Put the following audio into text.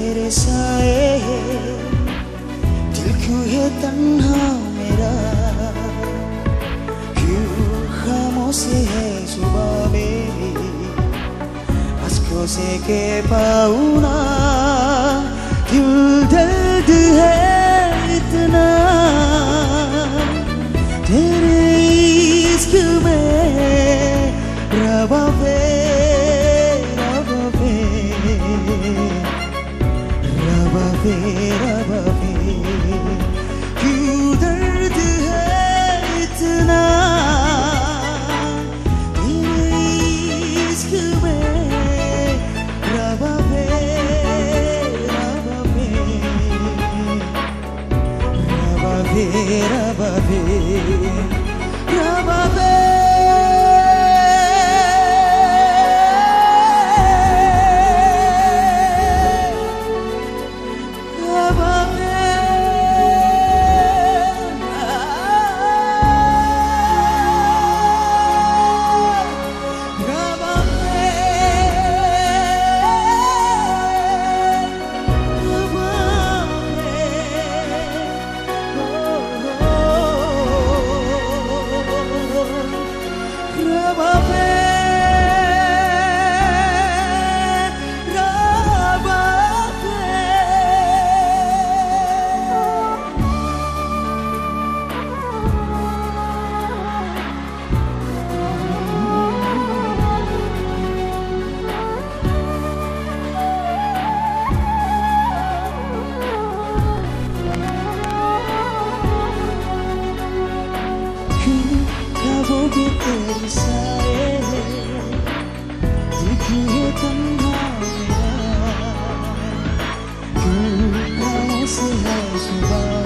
तेरे साए है, दिल क्यों है तन्हा मेरा, क्यों खामोश है सुबह मेरी, अश्कों से के पाऊँ ना, दिल दर्द है इतना तेरे इश्क में रबा पे क्यों दर्द है इतना तेरे इश्क में रबा पे तेरे साए है, दिल क्यों है तन्हा मेरा, क्यों खामोश है सुबह